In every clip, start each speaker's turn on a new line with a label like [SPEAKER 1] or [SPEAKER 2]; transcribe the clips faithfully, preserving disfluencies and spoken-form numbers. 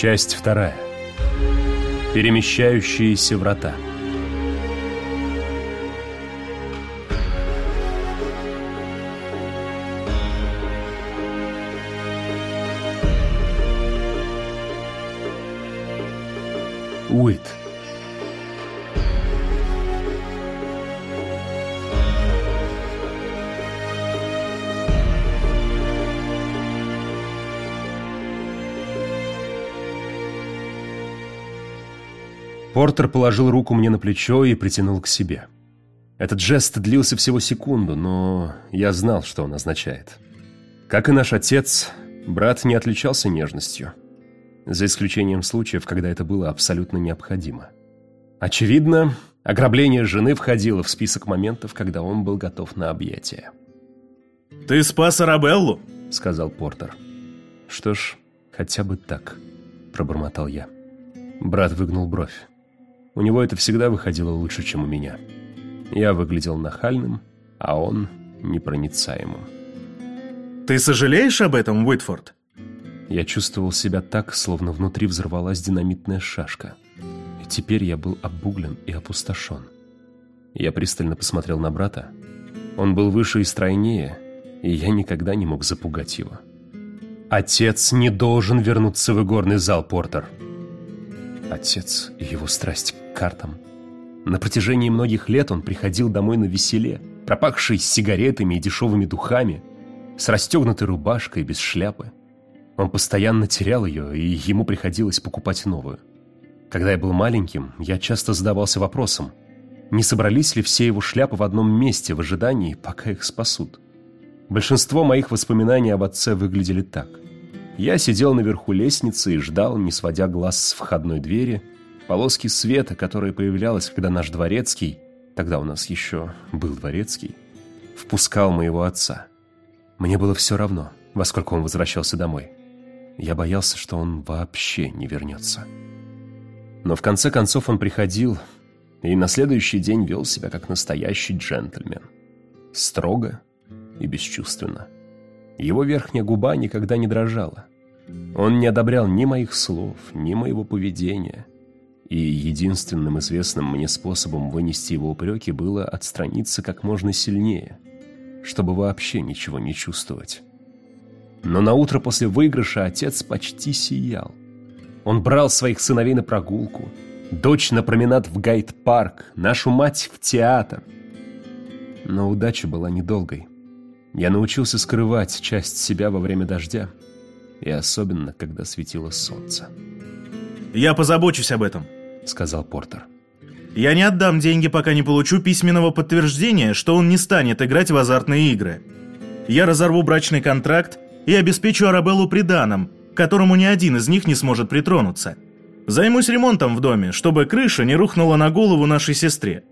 [SPEAKER 1] Часть вторая. Перемещающиеся врата. Уит. Портер положил руку мне на плечо и притянул к себе. Этот жест длился всего секунду, но я знал, что он означает. Как и наш отец, брат не отличался нежностью, за исключением случаев, когда это было абсолютно необходимо. Очевидно, ограбление жены входило в список моментов, когда он был готов на объятия.
[SPEAKER 2] «Ты спас Арабеллу?»
[SPEAKER 1] — сказал Портер. «Что ж, хотя бы так», — пробормотал я. Брат выгнул бровь. У него это всегда выходило лучше, чем у меня. Я выглядел нахальным, а он непроницаемым.
[SPEAKER 2] «Ты сожалеешь об этом, Уитфорд?»
[SPEAKER 1] Я чувствовал себя так, словно внутри взорвалась динамитная шашка. И теперь я был обуглен и опустошен. Я пристально посмотрел на брата. Он был выше и стройнее, и я никогда не мог запугать его. «Отец не должен вернуться в игорный зал, Портер!» Отец и его страсть к картам. На протяжении многих лет он приходил домой на веселе, пропахший сигаретами и дешевыми духами, с расстегнутой рубашкой, без шляпы. Он постоянно терял ее, и ему приходилось покупать новую. Когда я был маленьким, я часто задавался вопросом, не собрались ли все его шляпы в одном месте в ожидании, пока их спасут. Большинство моих воспоминаний об отце выглядели так. Я сидел наверху лестницы и ждал, не сводя глаз с входной двери, полоски света, которая появлялась, когда наш дворецкий, тогда у нас еще был дворецкий, впускал моего отца. Мне было все равно, во сколько он возвращался домой. Я боялся, что он вообще не вернется. Но в конце концов он приходил и на следующий день вел себя как настоящий джентльмен. Строго и бесчувственно. Его верхняя губа никогда не дрожала. Он не одобрял ни моих слов, ни моего поведения. И единственным известным мне способом вынести его упреки было отстраниться как можно сильнее, чтобы вообще ничего не чувствовать. Но на утро после выигрыша отец почти сиял. Он брал своих сыновей на прогулку, дочь на променад в Гайд-парк, нашу мать в театр. Но удача была недолгой. Я научился скрывать часть себя во время дождя, и особенно, когда светило солнце.
[SPEAKER 2] «Я позабочусь об этом», — сказал
[SPEAKER 1] Портер.
[SPEAKER 2] «Я не отдам деньги, пока не получу письменного подтверждения, что он не станет играть в азартные игры. Я разорву брачный контракт и обеспечу Арабеллу приданым, к которому ни один из них не сможет притронуться. Займусь ремонтом в доме, чтобы крыша не рухнула на голову нашей сестре».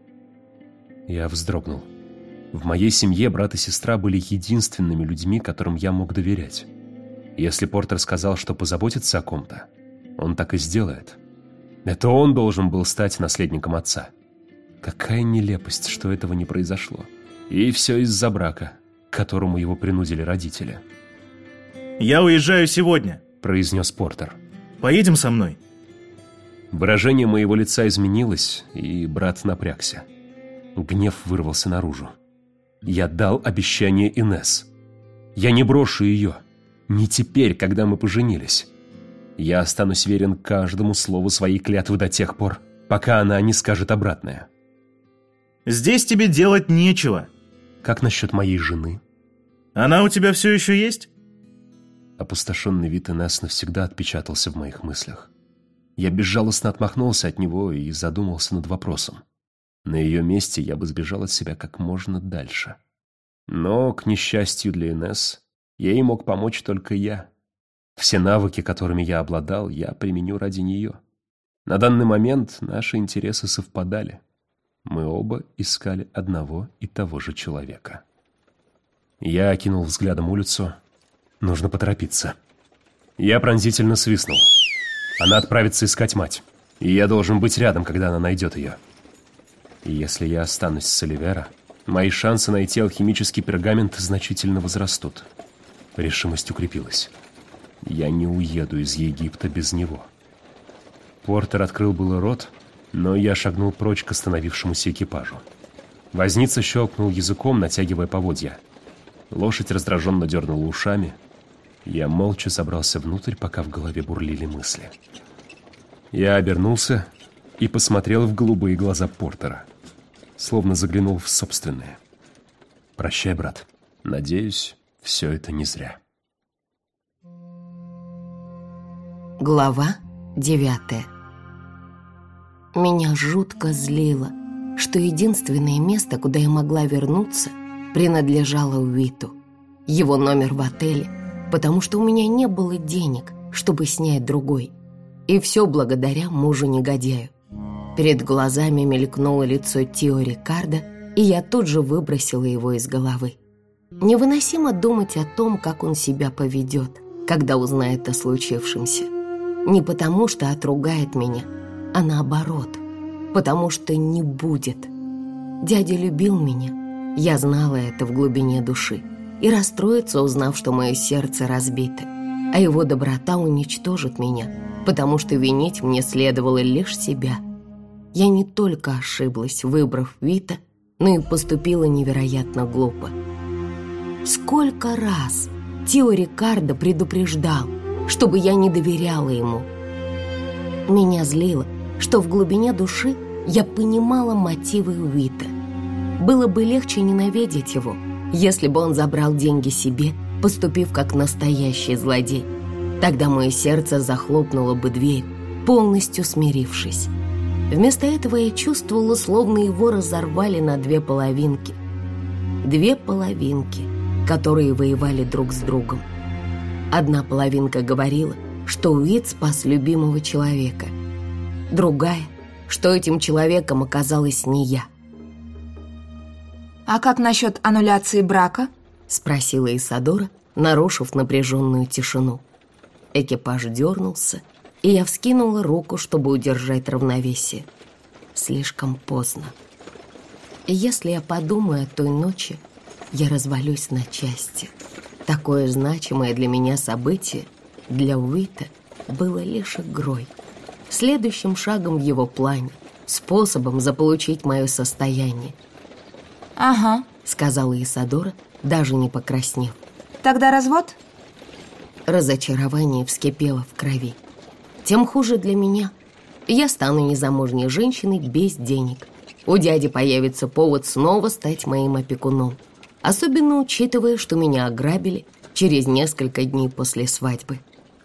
[SPEAKER 1] Я вздрогнул. В моей семье брат и сестра были единственными людьми, которым я мог доверять. Если Портер сказал, что позаботится о ком-то, он так и сделает. Это он должен был стать наследником отца. Какая нелепость, что этого не произошло. И все из-за брака, к которому его принудили родители.
[SPEAKER 2] «Я уезжаю сегодня», —
[SPEAKER 1] произнес Портер.
[SPEAKER 2] «Поедем со мной?»
[SPEAKER 1] Выражение моего лица изменилось, и брат напрягся. Гнев вырвался наружу. Я дал обещание Инесс. Я не брошу ее. Не теперь, когда мы поженились. Я останусь верен каждому слову своей клятвы до тех пор, пока она не скажет обратное.
[SPEAKER 2] «Здесь тебе делать нечего».
[SPEAKER 1] «Как насчет моей жены?»
[SPEAKER 2] «Она у тебя все еще есть?»
[SPEAKER 1] Опустошенный вид Инесс навсегда отпечатался в моих мыслях. Я безжалостно отмахнулся от него и задумался над вопросом. На ее месте я бы сбежал от себя как можно дальше. Но, к несчастью для Инесс, ей мог помочь только я. Все навыки, которыми я обладал, я применю ради нее. На данный момент наши интересы совпадали. Мы оба искали одного и того же человека. Я окинул взглядом улицу. Нужно поторопиться. Я пронзительно свистнул. Она отправится искать мать, и я должен быть рядом, когда она найдет ее. И если я останусь с Оливера, мои шансы найти алхимический пергамент значительно возрастут. Решимость укрепилась. Я не уеду из Египта без него. Портер открыл было рот, но я шагнул прочь к остановившемуся экипажу. Возница щелкнул языком, натягивая поводья. Лошадь раздраженно дернула ушами. Я молча забрался внутрь, пока в голове бурлили мысли. Я обернулся и посмотрел в голубые глаза Портера, словно заглянул в собственные. «Прощай, брат. Надеюсь, все это не зря».
[SPEAKER 3] Глава девятая. Меня жутко злило, что единственное место, куда я могла вернуться, принадлежало Уиту. Его номер в отеле, потому что у меня не было денег, чтобы снять другой. И все благодаря мужу-негодяю. Перед глазами мелькнуло лицо Тио Рикардо, и я тут же выбросила его из головы. Невыносимо думать о том, как он себя поведет, когда узнает о случившемся. Не потому, что отругает меня, а наоборот, потому что не будет. Дядя любил меня, я знала это в глубине души, и расстроится, узнав, что мое сердце разбито, а его доброта уничтожит меня, потому что винить мне следовало лишь себя. Я не только ошиблась, выбрав Вита, но и поступила невероятно глупо. Сколько раз Тио Рикардо предупреждал, чтобы я не доверяла ему. Меня злило, что в глубине души я понимала мотивы Уита. Было бы легче ненавидеть его, если бы он забрал деньги себе, поступив как настоящий злодей. Тогда мое сердце захлопнуло бы дверь, полностью смирившись. Вместо этого я чувствовала, словно его разорвали на две половинки. Две половинки, которые воевали друг с другом. Одна половинка говорила, что Уит спас любимого человека. Другая, что этим человеком оказалась не я.
[SPEAKER 4] «А как насчет аннуляции брака?»
[SPEAKER 3] — спросила Исадора, нарушив напряженную тишину. Экипаж дернулся, и я вскинула руку, чтобы удержать равновесие. Слишком поздно. И если я подумаю о той ночи, я развалюсь на части. Такое значимое для меня событие для Уита было лишь игрой, следующим шагом в его плане, способом заполучить мое состояние.
[SPEAKER 4] «Ага»,
[SPEAKER 3] — сказала Исадора, даже не покраснев.
[SPEAKER 4] «Тогда развод?»
[SPEAKER 3] Разочарование вскипело в крови. Тем хуже для меня. Я стану незамужней женщиной без денег. У дяди появится повод снова стать моим опекуном. Особенно учитывая, что меня ограбили через несколько дней после свадьбы.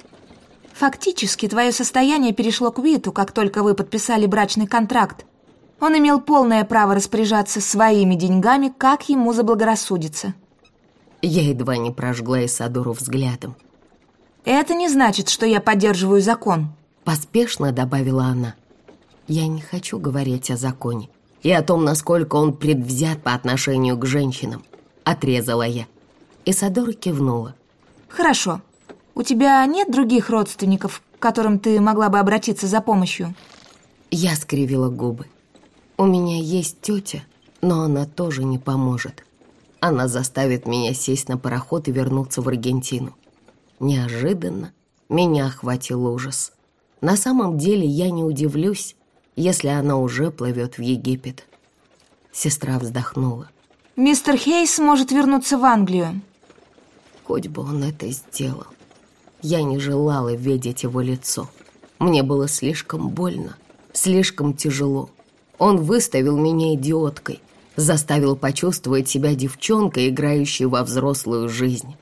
[SPEAKER 4] Фактически, твое состояние перешло к Уиту, как только вы подписали брачный контракт. Он имел полное право распоряжаться своими деньгами, как ему заблагорассудится.
[SPEAKER 3] Я едва не прожгла Исадору взглядом.
[SPEAKER 4] «Это не значит, что я поддерживаю закон»,
[SPEAKER 3] — поспешно добавила она. «Я не хочу говорить о законе и о том, насколько он предвзят по отношению к женщинам», — отрезала я. Исадора кивнула.
[SPEAKER 4] «Хорошо. У тебя нет других родственников, к которым ты могла бы обратиться за помощью?»
[SPEAKER 3] Я скривила губы. «У меня есть тетя, но она тоже не поможет. Она заставит меня сесть на пароход и вернуться в Аргентину». Неожиданно меня охватил ужас. На самом деле я не удивлюсь, если она уже плывет в Египет. Сестра вздохнула.
[SPEAKER 4] «Мистер Хейс может вернуться в Англию».
[SPEAKER 3] Хоть бы он это сделал. Я не желала видеть его лицо. Мне было слишком больно, слишком тяжело. Он выставил меня идиоткой, заставил почувствовать себя девчонкой, играющей во взрослую жизнь.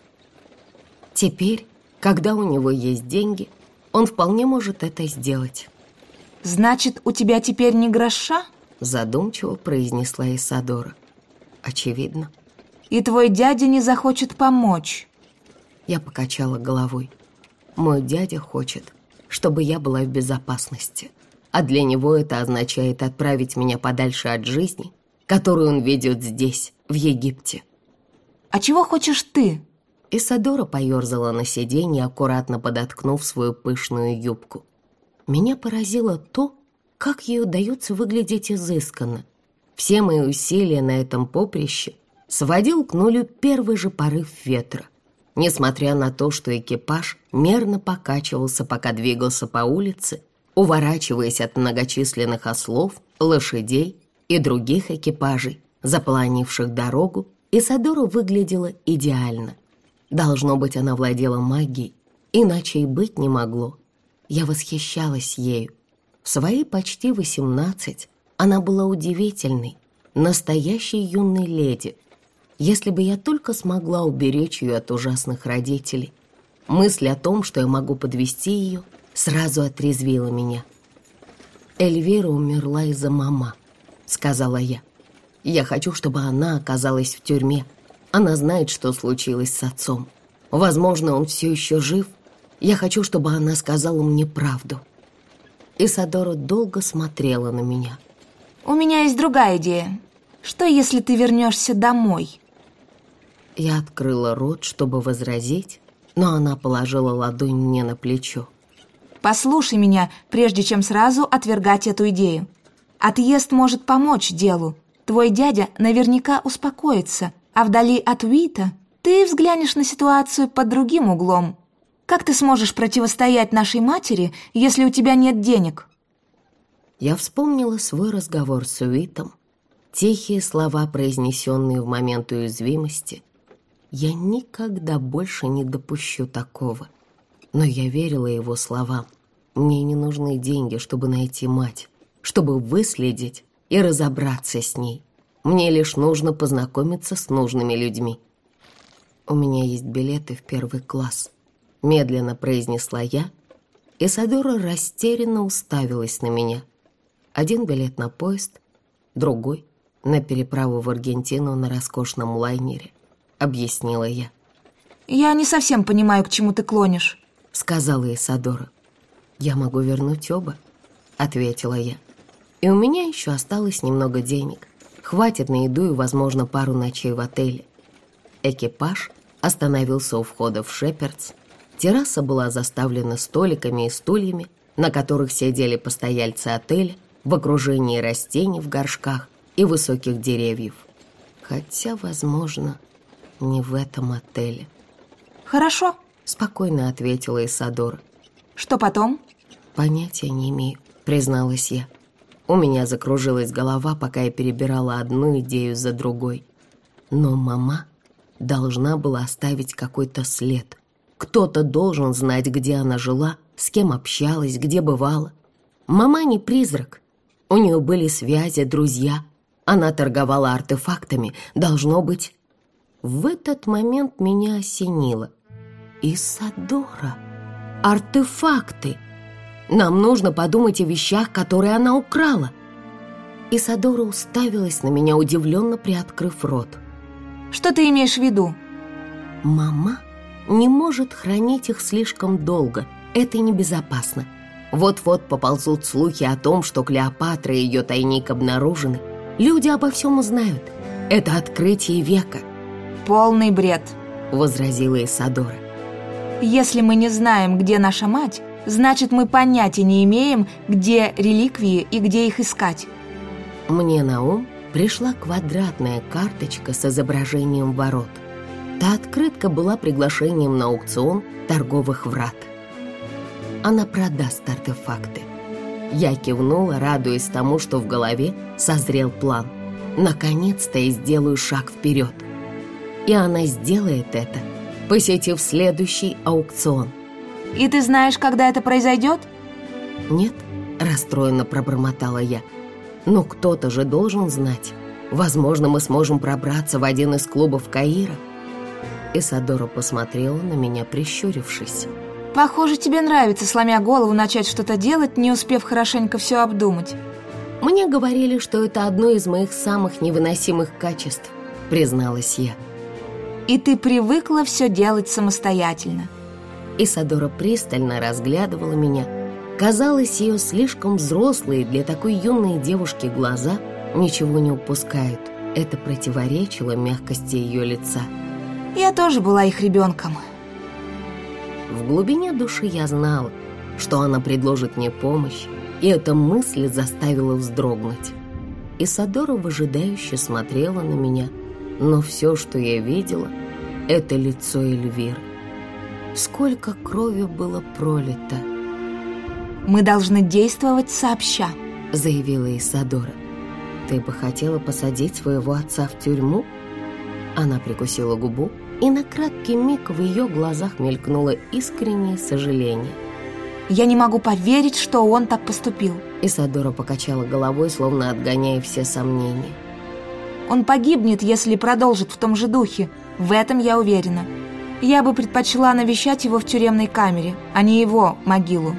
[SPEAKER 3] Теперь, когда у него есть деньги, он вполне может это сделать.
[SPEAKER 4] «Значит, у тебя теперь не гроша?»
[SPEAKER 3] Задумчиво произнесла Исадора. «Очевидно».
[SPEAKER 4] «И твой дядя не захочет помочь?»
[SPEAKER 3] Я покачала головой. Мой дядя хочет, чтобы я была в безопасности. А для него это означает отправить меня подальше от жизни, которую он ведет здесь, в Египте.
[SPEAKER 4] «А чего хочешь ты?»
[SPEAKER 3] Исадора поерзала на сиденье, аккуратно подоткнув свою пышную юбку. Меня поразило то, как ей удается выглядеть изысканно. Все мои усилия на этом поприще сводил к нулю первый же порыв ветра. Несмотря на то, что экипаж мерно покачивался, пока двигался по улице, уворачиваясь от многочисленных ослов, лошадей и других экипажей, заполонивших дорогу, Исидора выглядела идеально. Должно быть, она владела магией, иначе и быть не могло. Я восхищалась ею. В свои почти восемнадцать она была удивительной, настоящей юной леди. Если бы я только смогла уберечь ее от ужасных родителей. Мысль о том, что я могу подвести ее, сразу отрезвила меня. «Эльвира умерла из-за мама», — сказала я. «Я хочу, чтобы она оказалась в тюрьме. Она знает, что случилось с отцом. Возможно, он все еще жив. Я хочу, чтобы она сказала мне правду». Исидора долго смотрела на меня.
[SPEAKER 4] «У меня есть другая идея. Что, если ты вернешься домой?»
[SPEAKER 3] Я открыла рот, чтобы возразить, но она положила ладонь мне на плечо.
[SPEAKER 4] «Послушай меня, прежде чем сразу отвергать эту идею. Отъезд может помочь делу. Твой дядя наверняка успокоится, а вдали от Уита ты взглянешь на ситуацию под другим углом. Как ты сможешь противостоять нашей матери, если у тебя нет денег?»
[SPEAKER 3] Я вспомнила свой разговор с Уитом, тихие слова, произнесенные в момент уязвимости. Я никогда больше не допущу такого. Но я верила его словам. Мне не нужны деньги, чтобы найти мать, чтобы выследить и разобраться с ней. Мне лишь нужно познакомиться с нужными людьми. «У меня есть билеты в первый класс», — медленно произнесла я, и Исидора растерянно уставилась на меня. Один билет на поезд, другой — на переправу в Аргентину на роскошном лайнере, объяснила я.
[SPEAKER 4] «Я не совсем понимаю, к чему ты клонишь»,
[SPEAKER 3] — сказала Исидора. «Я могу вернуть оба», — ответила я. «И у меня еще осталось немного денег. Хватит на еду и, возможно, пару ночей в отеле». Экипаж остановился у входа в Шепердс. Терраса была заставлена столиками и стульями, на которых сидели постояльцы отеля в окружении растений в горшках и высоких деревьев. Хотя, возможно, не в этом отеле.
[SPEAKER 4] «Хорошо»,
[SPEAKER 3] — спокойно ответила Исидора.
[SPEAKER 4] «Что потом?»
[SPEAKER 3] «Понятия не имею», — призналась я. У меня закружилась голова, пока я перебирала одну идею за другой. Но мама должна была оставить какой-то след. Кто-то должен знать, где она жила, с кем общалась, где бывала. Мама не призрак. У нее были связи, друзья. Она торговала артефактами. Должно быть... В этот момент меня осенило. Исидора, артефакты. Нам нужно подумать о вещах, которые она украла. Исидора уставилась на меня, удивленно приоткрыв рот.
[SPEAKER 4] «Что ты имеешь в виду?»
[SPEAKER 3] «Мама не может хранить их слишком долго. Это небезопасно. Вот-вот поползут слухи о том, что Клеопатра и ее тайник обнаружены. Люди обо всем узнают. Это открытие века».
[SPEAKER 4] «Полный бред»,
[SPEAKER 3] — возразила Исидора.
[SPEAKER 4] «Если мы не знаем, где наша мать, значит, мы понятия не имеем, где реликвии и где их искать».
[SPEAKER 3] Мне на ум пришла квадратная карточка с изображением ворот. Та открытка была приглашением на аукцион торговых врат. Она продаст артефакты. Я кивнула, радуясь тому, что в голове созрел план. Наконец-то я сделаю шаг вперед. И она сделает это, посетив следующий аукцион.
[SPEAKER 4] «И ты знаешь, когда это произойдет?»
[SPEAKER 3] «Нет», — расстроенно пробормотала я. «Но кто-то же должен знать. Возможно, мы сможем пробраться в один из клубов Каира». Исидора посмотрела на меня, прищурившись.
[SPEAKER 4] «Похоже, тебе нравится, сломя голову, начать что-то делать, не успев хорошенько все обдумать».
[SPEAKER 3] «Мне говорили, что это одно из моих самых невыносимых качеств», — призналась я.
[SPEAKER 4] «И ты привыкла все делать самостоятельно».
[SPEAKER 3] Исидора пристально разглядывала меня. Казалось, ее слишком взрослые для такой юной девушки глаза ничего не упускают. Это противоречило мягкости ее лица.
[SPEAKER 4] «Я тоже была их ребенком».
[SPEAKER 3] В глубине души я знала, что она предложит мне помощь, и эта мысль заставила вздрогнуть. Исидора выжидающе смотрела на меня, но все, что я видела, это лицо Эльвиры. Сколько крови было пролито.
[SPEAKER 4] Мы должны действовать сообща»,
[SPEAKER 3] — заявила Исидора. «Ты бы хотела посадить своего отца в тюрьму?» Она прикусила губу, и на краткий миг в ее глазах мелькнуло искреннее сожаление.
[SPEAKER 4] «Я не могу поверить, что он так поступил».
[SPEAKER 3] Исидора покачала головой, словно отгоняя все сомнения.
[SPEAKER 4] «Он погибнет, если продолжит в том же духе. В этом я уверена. Я бы предпочла навещать его в тюремной камере, а не его могилу».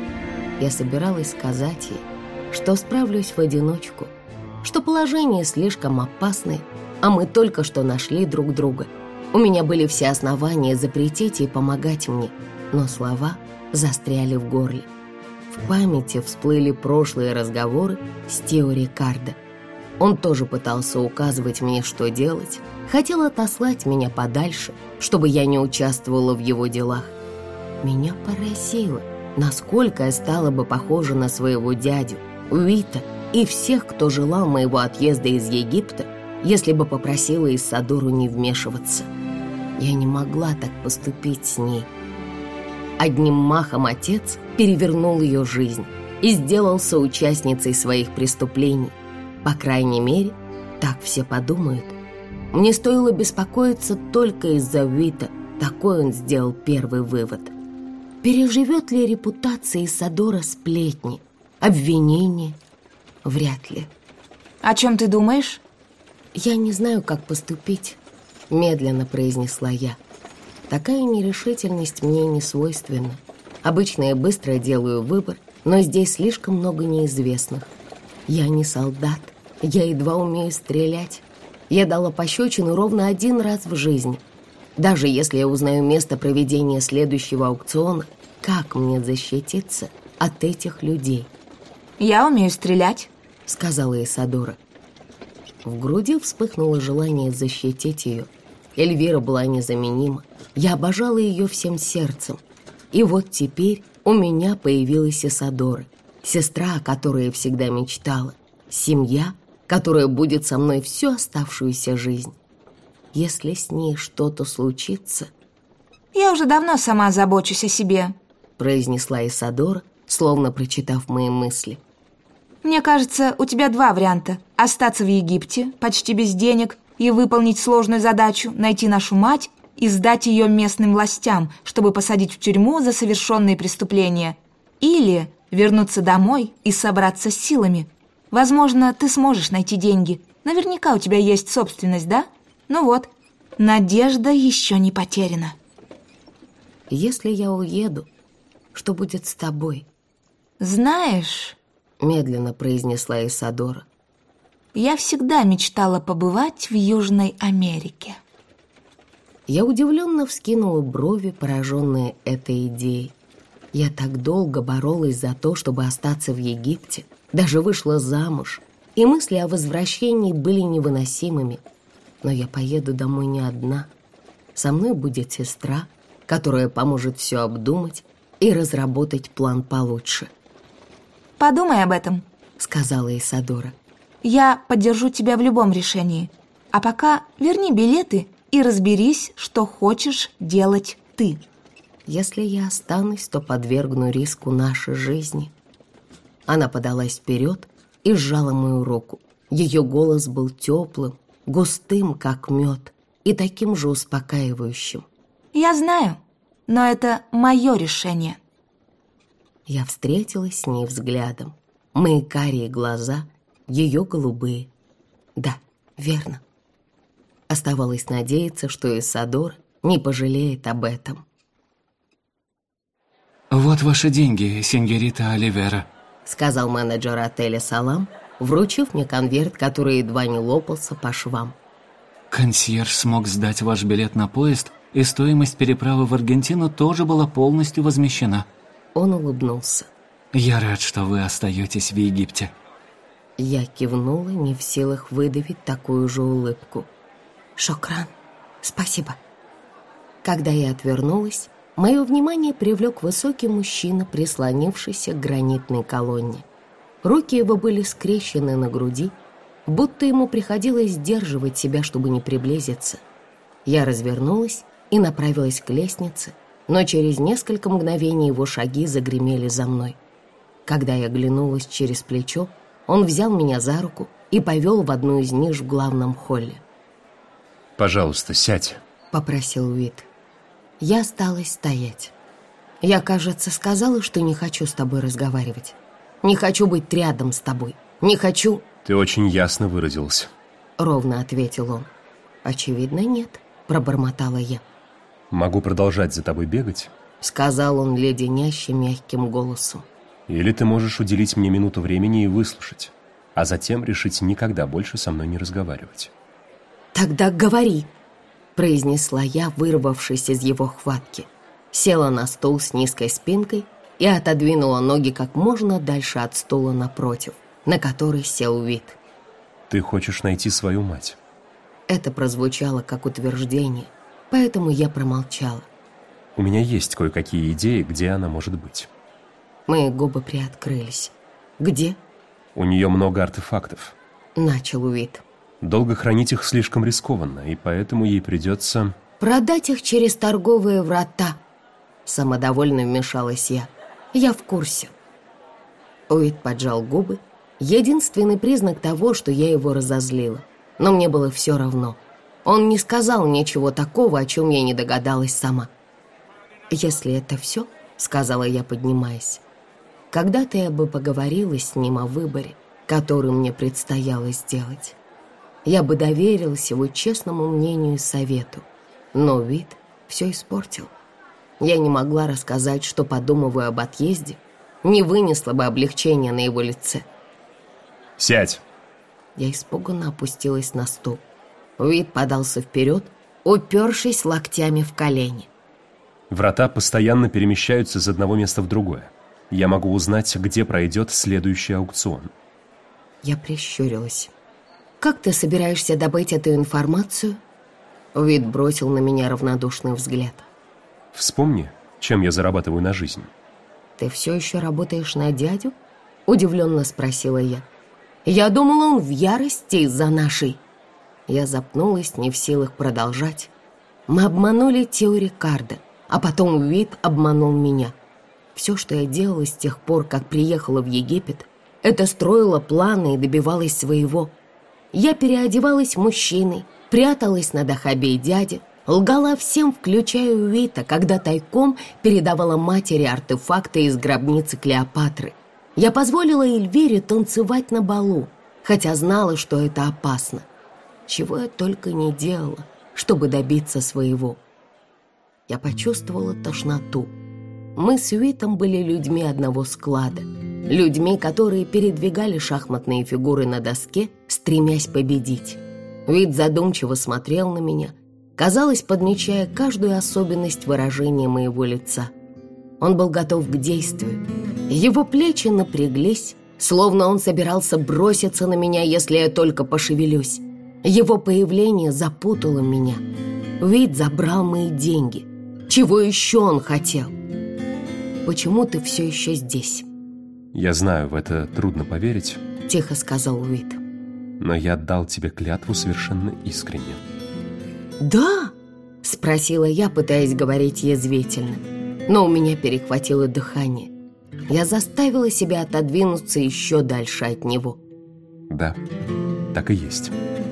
[SPEAKER 3] Я собиралась сказать ей, что справлюсь в одиночку, что положение слишком опасное, а мы только что нашли друг друга. У меня были все основания запретить ей помогать мне, но слова застряли в горле. В памяти всплыли прошлые разговоры с Тео Рикардо. Он тоже пытался указывать мне, что делать, хотел отослать меня подальше, чтобы я не участвовала в его делах. Меня поразило, насколько я стала бы похожа на своего дядю, Уита и всех, кто желал моего отъезда из Египта, если бы попросила Исидору не вмешиваться. Я не могла так поступить с ней. Одним махом отец перевернул ее жизнь и сделался участницей своих преступлений. По крайней мере, так все подумают. Мне стоило беспокоиться только из-за Уита. Такой он сделал первый вывод. Переживет ли репутация Исидора сплетни, обвинения? Вряд ли.
[SPEAKER 4] «О чем ты думаешь?»
[SPEAKER 3] «Я не знаю, как поступить», — медленно произнесла я. Такая нерешительность мне не свойственна. Обычно я быстро делаю выбор, но здесь слишком много неизвестных. Я не солдат, я едва умею стрелять. Я дала пощечину ровно один раз в жизни. Даже если я узнаю место проведения следующего аукциона, как мне защититься от этих людей?
[SPEAKER 4] «Я умею стрелять»,
[SPEAKER 3] — сказала Исидора. В груди вспыхнуло желание защитить ее. Эльвира была незаменима. Я обожала ее всем сердцем. И вот теперь у меня появилась Исидора, сестра, о которой я всегда мечтала, семья, которая будет со мной всю оставшуюся жизнь. Если с ней что-то случится...
[SPEAKER 4] «Я уже давно сама забочусь о себе»,
[SPEAKER 3] — произнесла Исидора, словно прочитав мои мысли.
[SPEAKER 4] «Мне кажется, у тебя два варианта. Остаться в Египте, почти без денег, и выполнить сложную задачу, найти нашу мать и сдать ее местным властям, чтобы посадить в тюрьму за совершенные преступления. Или вернуться домой и собраться с силами. Возможно, ты сможешь найти деньги. Наверняка у тебя есть собственность, да? Ну вот, надежда еще не потеряна».
[SPEAKER 3] «Если я уеду, что будет с тобой?»
[SPEAKER 4] «Знаешь...» — медленно произнесла Исидора. «Я всегда мечтала побывать в Южной Америке».
[SPEAKER 3] Я удивленно вскинула брови, пораженные этой идеей. Я так долго боролась за то, чтобы остаться в Египте, даже вышла замуж, и мысли о возвращении были невыносимыми. Но я поеду домой не одна. Со мной будет сестра, которая поможет все обдумать и разработать план получше.
[SPEAKER 4] «Подумай об этом», — сказала Исидора. «Я поддержу тебя в любом решении. А пока верни билеты и разберись, что хочешь делать ты».
[SPEAKER 3] «Если я останусь, то подвергну риску нашей жизни». Она подалась вперед и сжала мою руку. Ее голос был теплым, густым, как мед, и таким же успокаивающим.
[SPEAKER 4] «Я знаю, но это мое решение».
[SPEAKER 3] Я встретилась с ней взглядом. Мои карие глаза, ее голубые. Да, верно. Оставалось надеяться, что Исидора не пожалеет об этом.
[SPEAKER 5] «Вот ваши деньги, сеньорита Оливера»,
[SPEAKER 3] — сказал менеджер отеля «Салам», вручив мне конверт, который едва не лопался по швам.
[SPEAKER 5] «Консьерж смог сдать ваш билет на поезд, и стоимость переправы в Аргентину тоже была полностью возмещена».
[SPEAKER 3] Он улыбнулся.
[SPEAKER 5] «Я рад, что вы остаетесь в Египте».
[SPEAKER 3] Я кивнула, не в силах выдавить такую же улыбку. «Шокран, спасибо». Когда я отвернулась, мое внимание привлек высокий мужчина, прислонившийся к гранитной колонне. Руки его были скрещены на груди, будто ему приходилось сдерживать себя, чтобы не приблизиться. Я развернулась и направилась к лестнице, но через несколько мгновений его шаги загремели за мной. Когда я оглянулась через плечо, он взял меня за руку и повел в одну из ниш в главном холле.
[SPEAKER 1] «Пожалуйста, сядь»,
[SPEAKER 3] — попросил Уит. Я осталась стоять. Я, кажется, сказала, что не хочу с тобой разговаривать. Не хочу быть рядом с тобой. Не хочу...
[SPEAKER 1] «Ты очень ясно выразился»,
[SPEAKER 3] — ровно ответил он. «Очевидно, нет», — пробормотала я.
[SPEAKER 1] «Могу продолжать за тобой бегать?»
[SPEAKER 3] — сказал он леденящим мягким голосом.
[SPEAKER 1] «Или ты можешь уделить мне минуту времени и выслушать, а затем решить никогда больше со мной не разговаривать».
[SPEAKER 3] «Тогда говори», — произнесла я, вырвавшись из его хватки. Села на стул с низкой спинкой и отодвинула ноги как можно дальше от стула напротив, на который сел Уит.
[SPEAKER 1] «Ты хочешь найти свою мать?»
[SPEAKER 3] Это прозвучало как утверждение, поэтому я промолчала.
[SPEAKER 1] «У меня есть кое-какие идеи, где она может быть».
[SPEAKER 3] Мои губы приоткрылись. «Где?»
[SPEAKER 1] «У нее много артефактов»,
[SPEAKER 3] — начал Уит.
[SPEAKER 1] «Долго хранить их слишком рискованно, и поэтому ей придется...»
[SPEAKER 3] «Продать их через торговые врата», — самодовольно вмешалась я. «Я в курсе». Уит поджал губы. Единственный признак того, что я его разозлила. Но мне было все равно. Он не сказал ничего такого, о чем я не догадалась сама. «Если это все, — сказала я, поднимаясь, — когда-то я бы поговорила с ним о выборе, который мне предстояло сделать. Я бы доверилась его честному мнению и совету. Но Уит все испортил. Я не могла рассказать, что подумываю об отъезде, не вынесла бы облегчения на его лице».
[SPEAKER 1] «Сядь!»
[SPEAKER 3] Я испуганно опустилась на стул. Уит подался вперед, упершись локтями в колени.
[SPEAKER 1] «Врата постоянно перемещаются из одного места в другое. Я могу узнать, где пройдет следующий аукцион».
[SPEAKER 3] Я прищурилась. «Как ты собираешься добыть эту информацию?» Уит бросил на меня равнодушный взгляд.
[SPEAKER 1] «Вспомни, чем я зарабатываю на жизнь».
[SPEAKER 3] «Ты все еще работаешь на дядю?» — удивленно спросила я. «Я думала, он в ярости из-за нашей...» Я запнулась, не в силах продолжать. Мы обманули Тео Рикардо, а потом Уит обманул меня. Все, что я делала с тех пор, как приехала в Египет, это строила планы и добивалась своего. Я переодевалась мужчиной, пряталась на Дахабе и дяде, лгала всем, включая Уита, когда тайком передавала матери артефакты из гробницы Клеопатры. Я позволила Эльвире танцевать на балу, хотя знала, что это опасно. Чего я только не делала, чтобы добиться своего. Я почувствовала тошноту. Мы с Уитом были людьми одного склада, людьми, которые передвигали шахматные фигуры на доске, стремясь победить. Уит задумчиво смотрел на меня, казалось, подмечая каждую особенность выражения моего лица. Он был готов к действию. Его плечи напряглись, словно он собирался броситься на меня, если я только пошевелюсь. Его появление запутало меня. Уит забрал мои деньги. Чего еще он хотел? «Почему ты все еще здесь?»
[SPEAKER 1] «Я знаю, в это трудно поверить»,
[SPEAKER 3] — тихо сказал Уит.
[SPEAKER 1] «но я отдал тебе клятву совершенно искренне».
[SPEAKER 3] «Да?» — спросила я, пытаясь говорить язвительно. Но у меня перехватило дыхание. Я заставила себя отодвинуться еще дальше от него.
[SPEAKER 1] «Да, так и есть».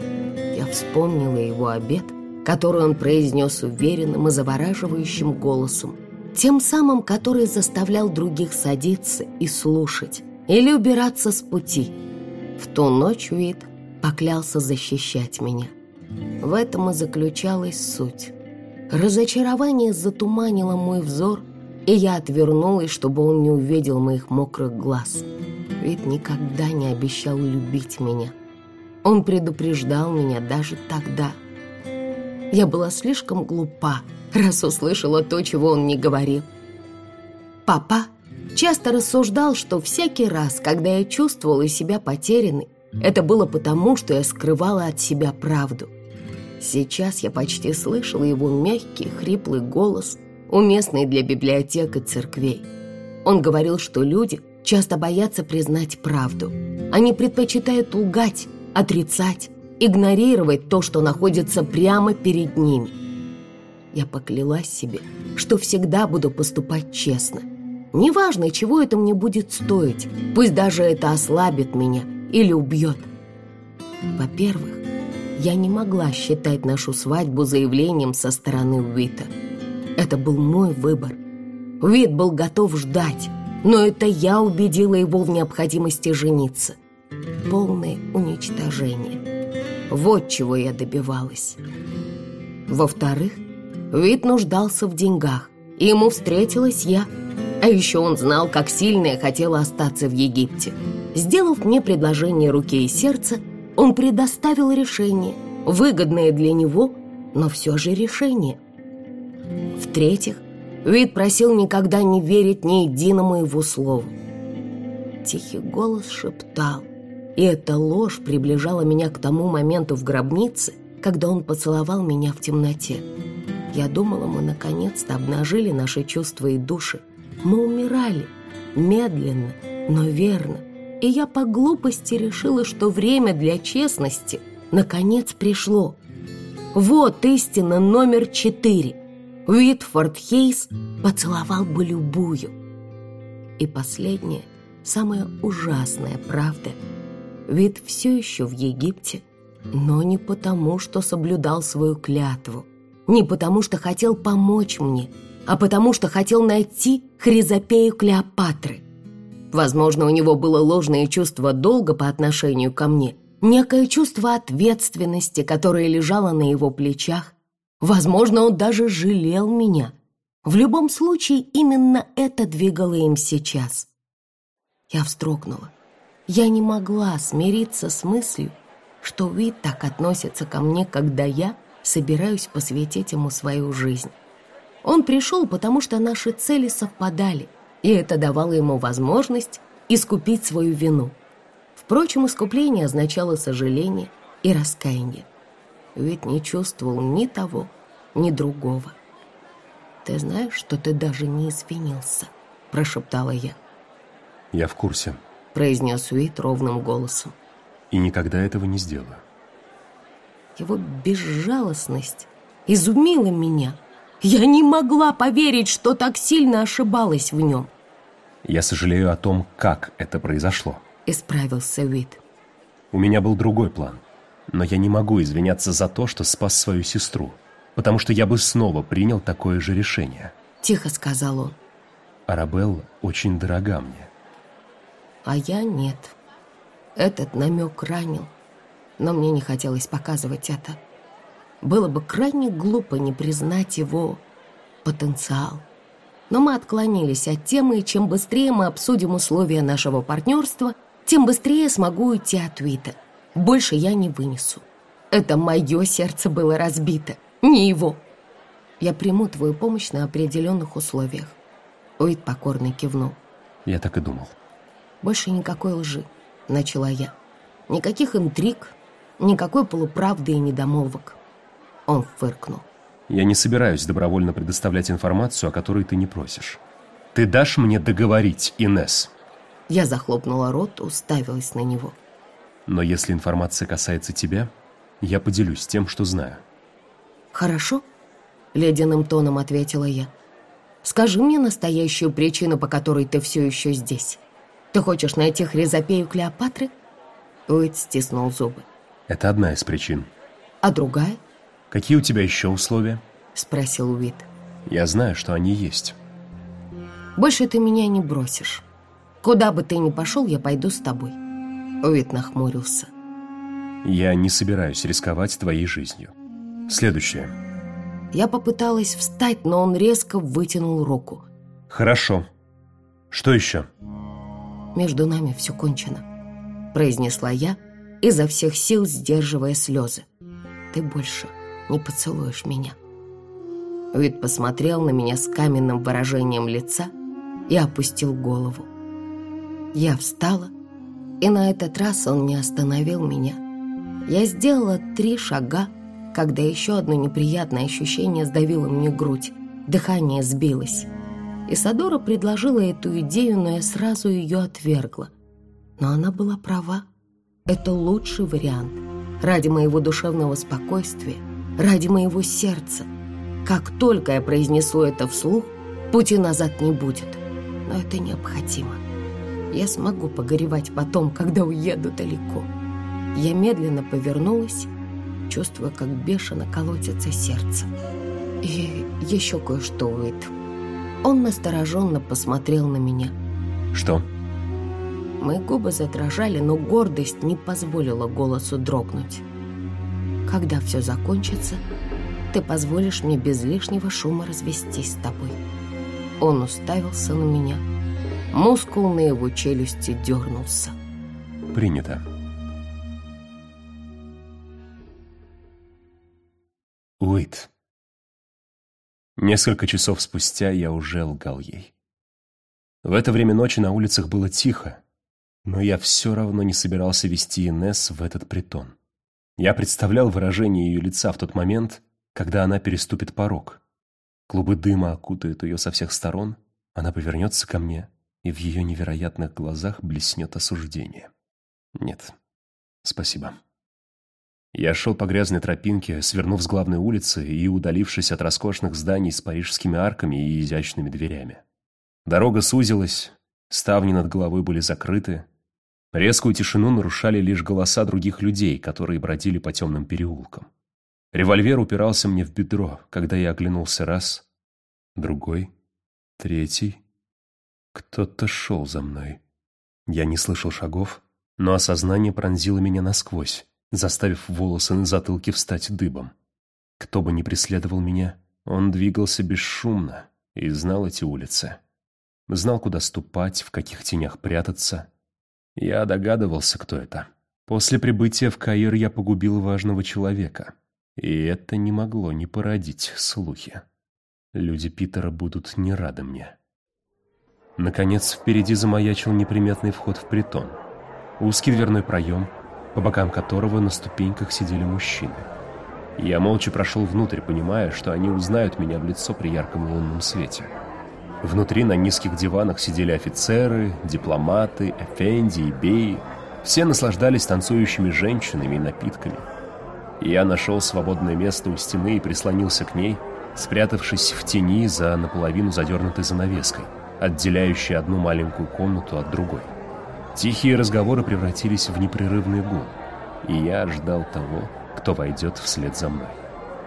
[SPEAKER 3] Я вспомнила его обет, который он произнес уверенным и завораживающим голосом, тем самым, который заставлял других садиться и слушать, или убираться с пути. В ту ночь Уит поклялся защищать меня. В этом и заключалась суть. Разочарование затуманило мой взор, и я отвернулась, чтобы он не увидел моих мокрых глаз. Уит никогда не обещал любить меня. Он предупреждал меня даже тогда. Я была слишком глупа, раз услышала то, чего он не говорил. Папа часто рассуждал, что всякий раз, когда я чувствовала себя потерянной, это было потому, что я скрывала от себя правду. Сейчас я почти слышала его мягкий, хриплый голос, уместный для библиотек и церквей. Он говорил, что люди часто боятся признать правду. Они предпочитают лгать, отрицать, игнорировать то, что находится прямо перед ними. Я поклялась себе, что всегда буду поступать честно. Неважно, чего это мне будет стоить, пусть даже это ослабит меня или убьет. Во-первых, я не могла считать нашу свадьбу заявлением со стороны Уита. Это был мой выбор. Уит был готов ждать, но это я убедила его в необходимости жениться. Полное уничтожение. Вот чего я добивалась. Во-вторых, Уит нуждался в деньгах, и ему встретилась я. А еще он знал, как сильно я хотела остаться в Египте. Сделав мне предложение руки и сердца, он предоставил решение, выгодное для него, но все же решение. В-третьих, Уит просил никогда не верить ни единому его слову. Тихий голос шептал, и эта ложь приближала меня к тому моменту в гробнице, когда он поцеловал меня в темноте. Я думала, мы наконец-то обнажили наши чувства и души. Мы умирали, медленно, но верно. И я по глупости решила, что время для честности наконец пришло. Вот истина номер четыре. Уитфорд Хейс поцеловал бы любую. И последняя, самая ужасная правда. Уит все еще в Египте, но не потому, что соблюдал свою клятву, не потому, что хотел помочь мне, а потому что хотел найти Хризопею Клеопатры. Возможно, у него было ложное чувство долга по отношению ко мне, некое чувство ответственности, которое лежало на его плечах. Возможно, он даже жалел меня. В любом случае, именно это двигало им сейчас. Я вздрогнула. Я не могла смириться с мыслью, что Уит так относится ко мне, когда я собираюсь посвятить ему свою жизнь. Он пришел, потому что наши цели совпадали, и это давало ему возможность искупить свою вину. Впрочем, искупление означало сожаление и раскаяние. Уит не чувствовал ни того, ни другого. «Ты знаешь, что ты даже не извинился?» – прошептала я.
[SPEAKER 1] «Я в курсе», –
[SPEAKER 3] произнес Уит ровным голосом.
[SPEAKER 1] «И никогда этого не сделаю».
[SPEAKER 3] Его безжалостность изумила меня. Я не могла поверить, что так сильно ошибалась в нем.
[SPEAKER 1] «Я сожалею о том, как это произошло»,
[SPEAKER 3] – исправился Уит.
[SPEAKER 1] «У меня был другой план, но я не могу извиняться за то, что спас свою сестру, потому что я бы снова принял такое же решение», –
[SPEAKER 3] тихо сказал он.
[SPEAKER 1] «Арабелла очень дорога мне».
[SPEAKER 3] А я нет. Этот намек ранил, но мне не хотелось показывать это. Было бы крайне глупо не признать его потенциал. Но мы отклонились от темы, и чем быстрее мы обсудим условия нашего партнерства, тем быстрее смогу уйти от Уита. Больше я не вынесу. Это мое сердце было разбито, не его. Я приму твою помощь на определенных условиях. Уит покорно кивнул.
[SPEAKER 1] Я так и думал.
[SPEAKER 3] Больше никакой лжи, начала я. Никаких интриг, никакой полуправды и недомолвок. Он фыркнул.
[SPEAKER 1] Я не собираюсь добровольно предоставлять информацию, о которой ты не просишь. Ты дашь мне договорить, Инесс?
[SPEAKER 3] Я захлопнула рот, уставилась на него.
[SPEAKER 1] Но если информация касается тебя, я поделюсь тем, что знаю.
[SPEAKER 3] Хорошо, ледяным тоном ответила я. Скажи мне настоящую причину, по которой ты все еще здесь. Ты хочешь найти Хризопею Клеопатры? Уит стиснул зубы.
[SPEAKER 1] Это одна из причин.
[SPEAKER 3] А другая?
[SPEAKER 1] Какие у тебя еще условия?
[SPEAKER 3] Спросил Уит.
[SPEAKER 1] Я знаю, что они есть.
[SPEAKER 3] Больше ты меня не бросишь. Куда бы ты ни пошел, я пойду с тобой. Уит нахмурился.
[SPEAKER 1] Я не собираюсь рисковать твоей жизнью. Следующее.
[SPEAKER 3] Я попыталась встать, но он резко вытянул руку.
[SPEAKER 1] Хорошо. Что еще?
[SPEAKER 3] Между нами все кончено, произнесла я, изо всех сил сдерживая слезы. Ты больше не поцелуешь меня. Уит посмотрел на меня с каменным выражением лица и опустил голову. Я встала, и на этот раз он не остановил меня. Я сделала три шага, когда еще одно неприятное ощущение сдавило мне грудь. Дыхание сбилось. Исадора предложила эту идею, но я сразу ее отвергла. Но она была права. Это лучший вариант. Ради моего душевного спокойствия, ради моего сердца. Как только я произнесу это вслух, пути назад не будет. но это необходимо. Я смогу погоревать потом, когда уеду далеко. Я медленно повернулась, чувствуя, как бешено колотится сердце. И еще кое-что, Уит. Он настороженно посмотрел на меня.
[SPEAKER 1] Что?
[SPEAKER 3] Мои губы задрожали, но гордость не позволила голосу дрогнуть. Когда все закончится, ты позволишь мне без лишнего шума развестись с тобой. Он уставился на меня. Мускул на его челюсти дернулся.
[SPEAKER 1] Принято. Уит. Несколько часов спустя я уже лгал ей. В это время ночи на улицах было тихо, но я все равно не собирался вести Инесс в этот притон. Я представлял выражение ее лица в тот момент, когда она переступит порог. Клубы дыма окутают ее со всех сторон, она повернется ко мне, и в ее невероятных глазах блеснет осуждение. Нет, спасибо. Я шел по грязной тропинке, свернув с главной улицы и удалившись от роскошных зданий с парижскими арками и изящными дверями. Дорога сузилась, ставни над головой были закрыты. Резкую тишину нарушали лишь голоса других людей, которые бродили по темным переулкам. Револьвер упирался мне в бедро, когда я оглянулся раз, другой, третий. Кто-то шел за мной. Я не слышал шагов, но осознание пронзило меня насквозь, заставив волосы на затылке встать дыбом. Кто бы ни преследовал меня, он двигался бесшумно и знал эти улицы. Знал, куда ступать, в каких тенях прятаться. Я догадывался, кто это. После прибытия в Каир я погубил важного человека. И это не могло не породить слухи. Люди Питера будут не рады мне. Наконец, впереди замаячил неприметный вход в притон. Узкий дверной проем, по бокам которого на ступеньках сидели мужчины. Я молча прошел внутрь, понимая, что они узнают меня в лицо при ярком лунном свете. Внутри на низких диванах сидели офицеры, дипломаты, эфенди и беи. Все наслаждались танцующими женщинами и напитками. Я нашел свободное место у стены и прислонился к ней, спрятавшись в тени за наполовину задернутой занавеской, отделяющей одну маленькую комнату от другой. Тихие разговоры превратились в непрерывный гул, и я ждал того, кто войдет вслед за мной.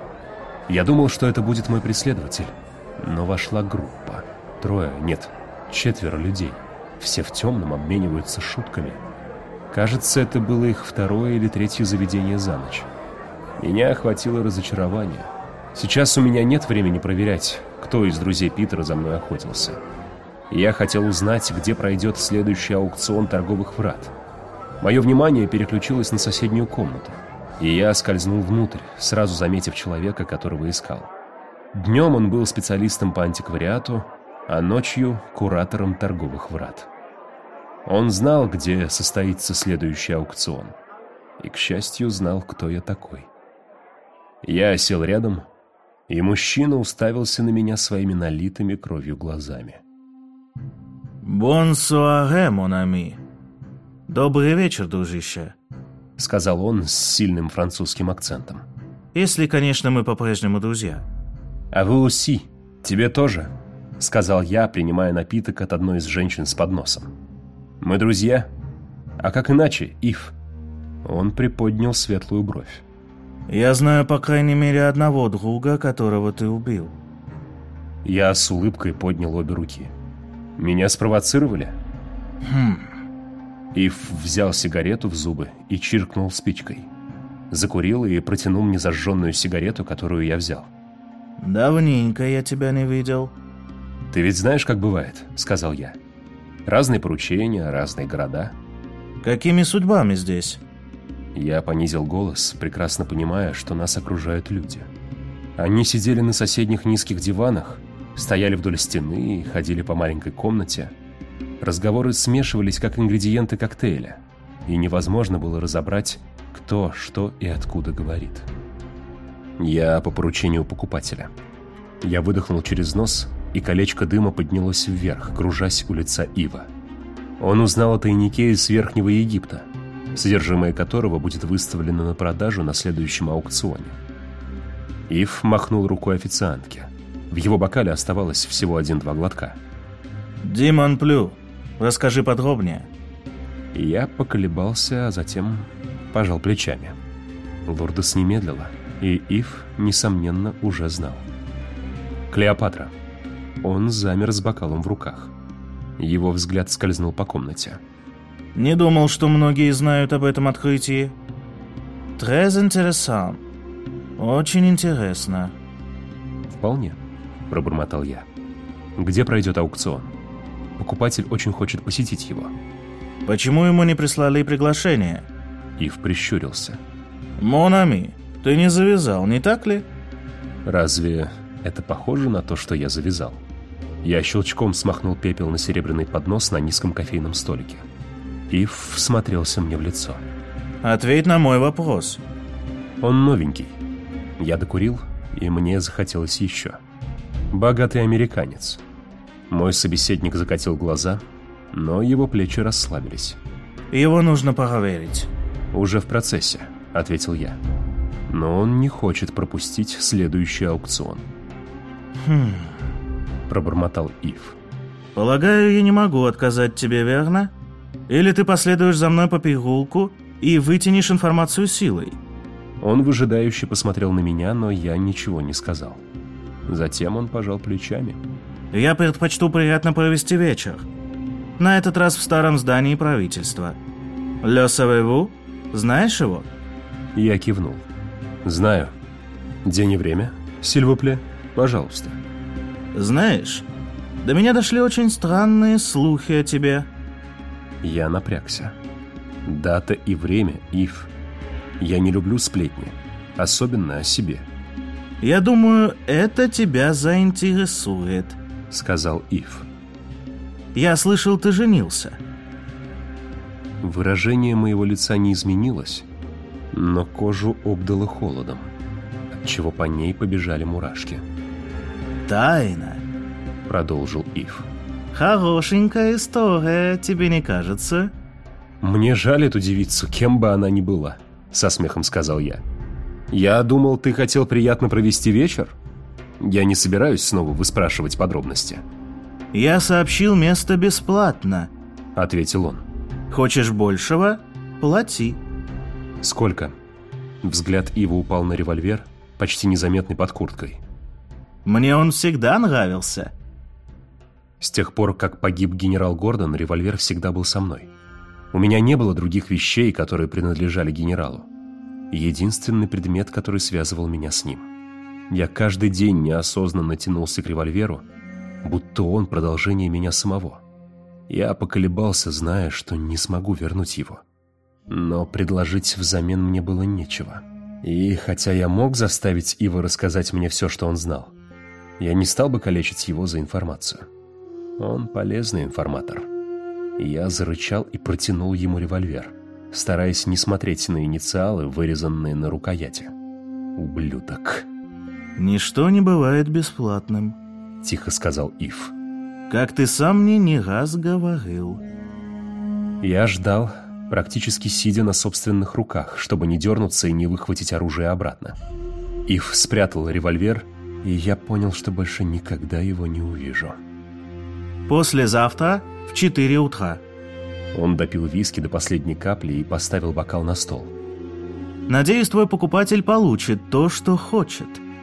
[SPEAKER 1] Я думал, что это будет мой преследователь, но вошла группа. Трое, нет, четверо людей. Все в темном обмениваются шутками. Кажется, это было их второе или третье заведение за ночь. Меня охватило разочарование. Сейчас у меня нет времени проверять, кто из друзей Питера за мной охотился. Я хотел узнать, где пройдет следующий аукцион торговых врат. Мое внимание переключилось на соседнюю комнату, и я скользнул внутрь, сразу заметив человека, которого искал. Днем он был специалистом по антиквариату, а ночью — куратором торговых врат. Он знал, где состоится следующий аукцион, и, к счастью, знал, кто я такой. Я сел рядом, и мужчина уставился на меня своими налитыми кровью глазами.
[SPEAKER 2] «Бонсуаре, мон ами. Добрый вечер, дружище»,
[SPEAKER 1] — сказал он с сильным французским акцентом.
[SPEAKER 2] «Если, конечно, мы по-прежнему друзья».
[SPEAKER 1] «А вы уси, тебе тоже», — сказал я, принимая напиток от одной из женщин с подносом. «Мы друзья? А как иначе, Ив?» Он приподнял светлую бровь.
[SPEAKER 2] «Я знаю, по крайней мере, одного друга, которого ты убил».
[SPEAKER 1] Я с улыбкой поднял обе руки. «Меня спровоцировали?»
[SPEAKER 2] «Хм...»
[SPEAKER 1] Ив взял сигарету в зубы и чиркнул спичкой. Закурил и протянул мне зажженную сигарету, которую я взял.
[SPEAKER 2] «Давненько я тебя не видел».
[SPEAKER 1] «Ты ведь знаешь, как бывает», — сказал я. «Разные поручения, разные города».
[SPEAKER 2] «Какими судьбами здесь?»
[SPEAKER 1] Я понизил голос, прекрасно понимая, что нас окружают люди. Они сидели на соседних низких диванах, стояли вдоль стены и ходили по маленькой комнате. Разговоры смешивались, как ингредиенты коктейля, и невозможно было разобрать, кто, что и откуда говорит. Я по поручению покупателя. Я выдохнул через нос, и колечко дыма поднялось вверх, кружась у лица Ива. Он узнал о тайнике из Верхнего Египта, содержимое которого будет выставлено на продажу на следующем аукционе. Ив махнул рукой официантке. В его бокале оставалось всего один-два глотка.
[SPEAKER 2] Димон Плю, расскажи подробнее.
[SPEAKER 1] Я поколебался, а затем пожал плечами. Лордес не медлила, и Ив, несомненно, уже знал. Клеопатра. Он замер с бокалом в руках. Его взгляд скользнул по комнате.
[SPEAKER 2] Не думал, что многие знают об этом открытии. Très intéressant. Очень интересно.
[SPEAKER 1] Вполне, пробормотал я. Где пройдет аукцион? Покупатель очень хочет посетить его.
[SPEAKER 2] Почему ему не прислали приглашение?
[SPEAKER 1] Ив прищурился.
[SPEAKER 2] Мон ами, ты не завязал, не так ли?
[SPEAKER 1] Разве это похоже на то, что я завязал? Я щелчком смахнул пепел на серебряный поднос на низком кофейном столике. Ив всмотрелся мне в лицо.
[SPEAKER 2] Ответь на мой вопрос.
[SPEAKER 1] Он новенький. Я докурил, и мне захотелось еще. Богатый американец. Мой собеседник закатил глаза, но его плечи расслабились.
[SPEAKER 2] Его нужно проверить.
[SPEAKER 1] Уже в процессе, ответил я. Но он не хочет пропустить следующий аукцион.
[SPEAKER 2] Хм...
[SPEAKER 1] Пробормотал Ив.
[SPEAKER 2] Полагаю, я не могу отказать тебе, верно? Или ты последуешь за мной по переулку и вытянешь информацию силой?
[SPEAKER 1] Он выжидающе посмотрел на меня, но я ничего не сказал. Затем он пожал плечами.
[SPEAKER 2] Я предпочту приятно провести вечер. На этот раз в старом здании правительства. Le savez-vous? Знаешь его?
[SPEAKER 1] Я кивнул. Знаю. День и время? Сильвупле, пожалуйста.
[SPEAKER 2] Знаешь, до меня дошли очень странные слухи о тебе.
[SPEAKER 1] Я напрягся. Дата и время, Ив. Я не люблю сплетни, особенно о себе.
[SPEAKER 2] Я думаю, это тебя заинтересует,
[SPEAKER 1] сказал Ив.
[SPEAKER 2] Я слышал, ты женился.
[SPEAKER 1] Выражение моего лица не изменилось, но кожу обдало холодом, отчего по ней побежали мурашки.
[SPEAKER 2] Тайна,
[SPEAKER 1] продолжил Ив.
[SPEAKER 2] Хорошенькая история, тебе не кажется?
[SPEAKER 1] Мне жаль эту девицу, кем бы она ни была, со смехом сказал я. Я думал, ты хотел приятно провести вечер? Я не собираюсь снова выспрашивать подробности.
[SPEAKER 2] Я сообщил место бесплатно,
[SPEAKER 1] ответил он.
[SPEAKER 2] Хочешь большего? Плати.
[SPEAKER 1] Сколько? Взгляд Ива упал на револьвер, почти незаметный под курткой.
[SPEAKER 2] Мне он всегда нравился.
[SPEAKER 1] С тех пор, как погиб генерал Гордон, револьвер всегда был со мной. У меня не было других вещей, которые принадлежали генералу. Единственный предмет, который связывал меня с ним. Я каждый день неосознанно тянулся к револьверу, будто он продолжение меня самого. Я поколебался, зная, что не смогу вернуть его. Но предложить взамен мне было нечего. И хотя я мог заставить Ива рассказать мне все, что он знал, я не стал бы калечить его за информацию. Он полезный информатор. Я зарычал и протянул ему револьвер, стараясь не смотреть на инициалы, вырезанные на рукояти. Ублюдок.
[SPEAKER 2] «Ничто не бывает бесплатным»,
[SPEAKER 1] — тихо сказал Ив.
[SPEAKER 2] «Как ты сам мне не раз говорил».
[SPEAKER 1] Я ждал, практически сидя на собственных руках, чтобы не дернуться и не выхватить оружие обратно. Ив спрятал револьвер, и я понял, что больше никогда его не увижу.
[SPEAKER 2] «Послезавтра в четыре утра».
[SPEAKER 1] Он допил виски до последней капли и поставил бокал на стол.
[SPEAKER 2] «Надеюсь, твой покупатель получит то, что хочет».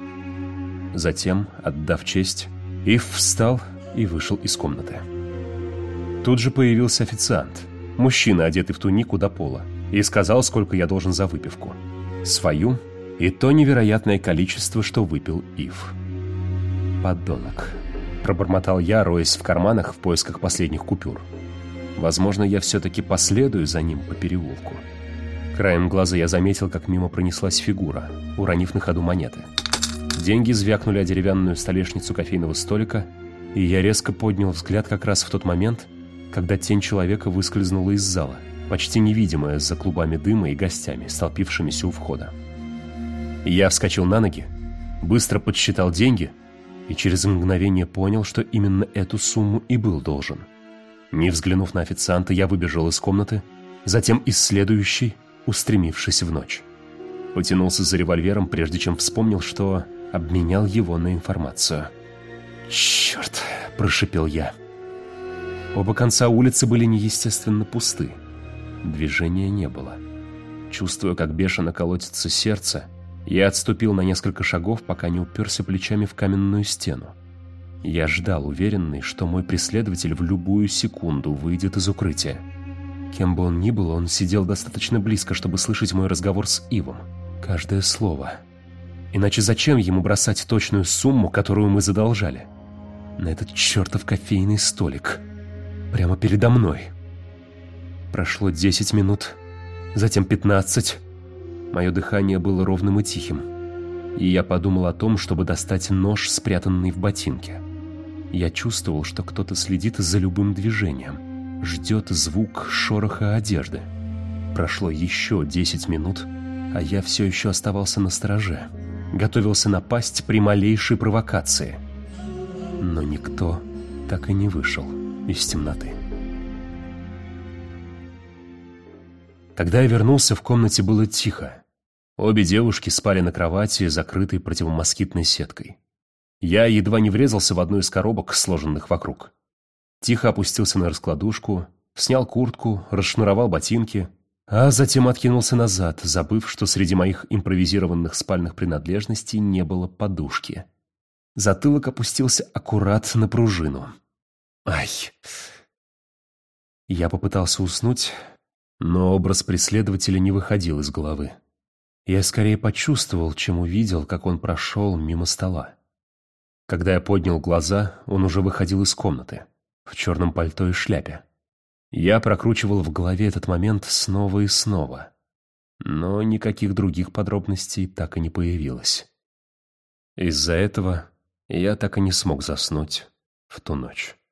[SPEAKER 1] Затем, отдав честь, Ив встал и вышел из комнаты. Тут же появился официант, мужчина, одетый в тунику до пола, и сказал, сколько я должен за выпивку. Свою и то невероятное количество, что выпил Ив. «Подонок», — пробормотал я, роясь в карманах в поисках последних купюр. «Возможно, я все-таки последую за ним по переулку». Краем глаза я заметил, как мимо пронеслась фигура, уронив на ходу монеты. Деньги звякнули о деревянную столешницу кофейного столика, и я резко поднял взгляд как раз в тот момент, когда тень человека выскользнула из зала, почти невидимая за клубами дыма и гостями, столпившимися у входа. Я вскочил на ноги, быстро подсчитал деньги и через мгновение понял, что именно эту сумму и был должен. Не взглянув на официанта, я выбежал из комнаты, затем из следующей, устремившись в ночь. Потянулся за револьвером, прежде чем вспомнил, что обменял его на информацию. «Черт!» – прошипел я. Оба конца улицы были неестественно пусты. Движения не было. Чувствуя, как бешено колотится сердце, я отступил на несколько шагов, пока не уперся плечами в каменную стену. Я ждал, уверенный, что мой преследователь в любую секунду выйдет из укрытия. Кем бы он ни был, он сидел достаточно близко, чтобы слышать мой разговор с Ивом. Каждое слово. Иначе зачем ему бросать точную сумму, которую мы задолжали? На этот чертов кофейный столик. Прямо передо мной. Прошло десять минут, затем пятнадцать. Мое дыхание было ровным и тихим. И я подумал о том, чтобы достать нож, спрятанный в ботинке. Я чувствовал, что кто-то следит за любым движением, ждет звук шороха одежды. Прошло еще десять минут, а я все еще оставался настороже, готовился напасть при малейшей провокации. Но никто так и не вышел из темноты. Когда я вернулся, в комнате было тихо. Обе девушки спали на кровати, закрытой противомоскитной сеткой. Я едва не врезался в одну из коробок, сложенных вокруг. Тихо опустился на раскладушку, снял куртку, расшнуровал ботинки, а затем откинулся назад, забыв, что среди моих импровизированных спальных принадлежностей не было подушки. Затылок опустился аккурат на пружину. Ай! Я попытался уснуть, но образ преследователя не выходил из головы. Я скорее почувствовал, чем увидел, как он прошел мимо стола. Когда я поднял глаза, он уже выходил из комнаты, в черном пальто и шляпе. Я прокручивал в голове этот момент снова и снова, но никаких других подробностей так и не появилось. Из-за этого я так и не смог заснуть в ту ночь.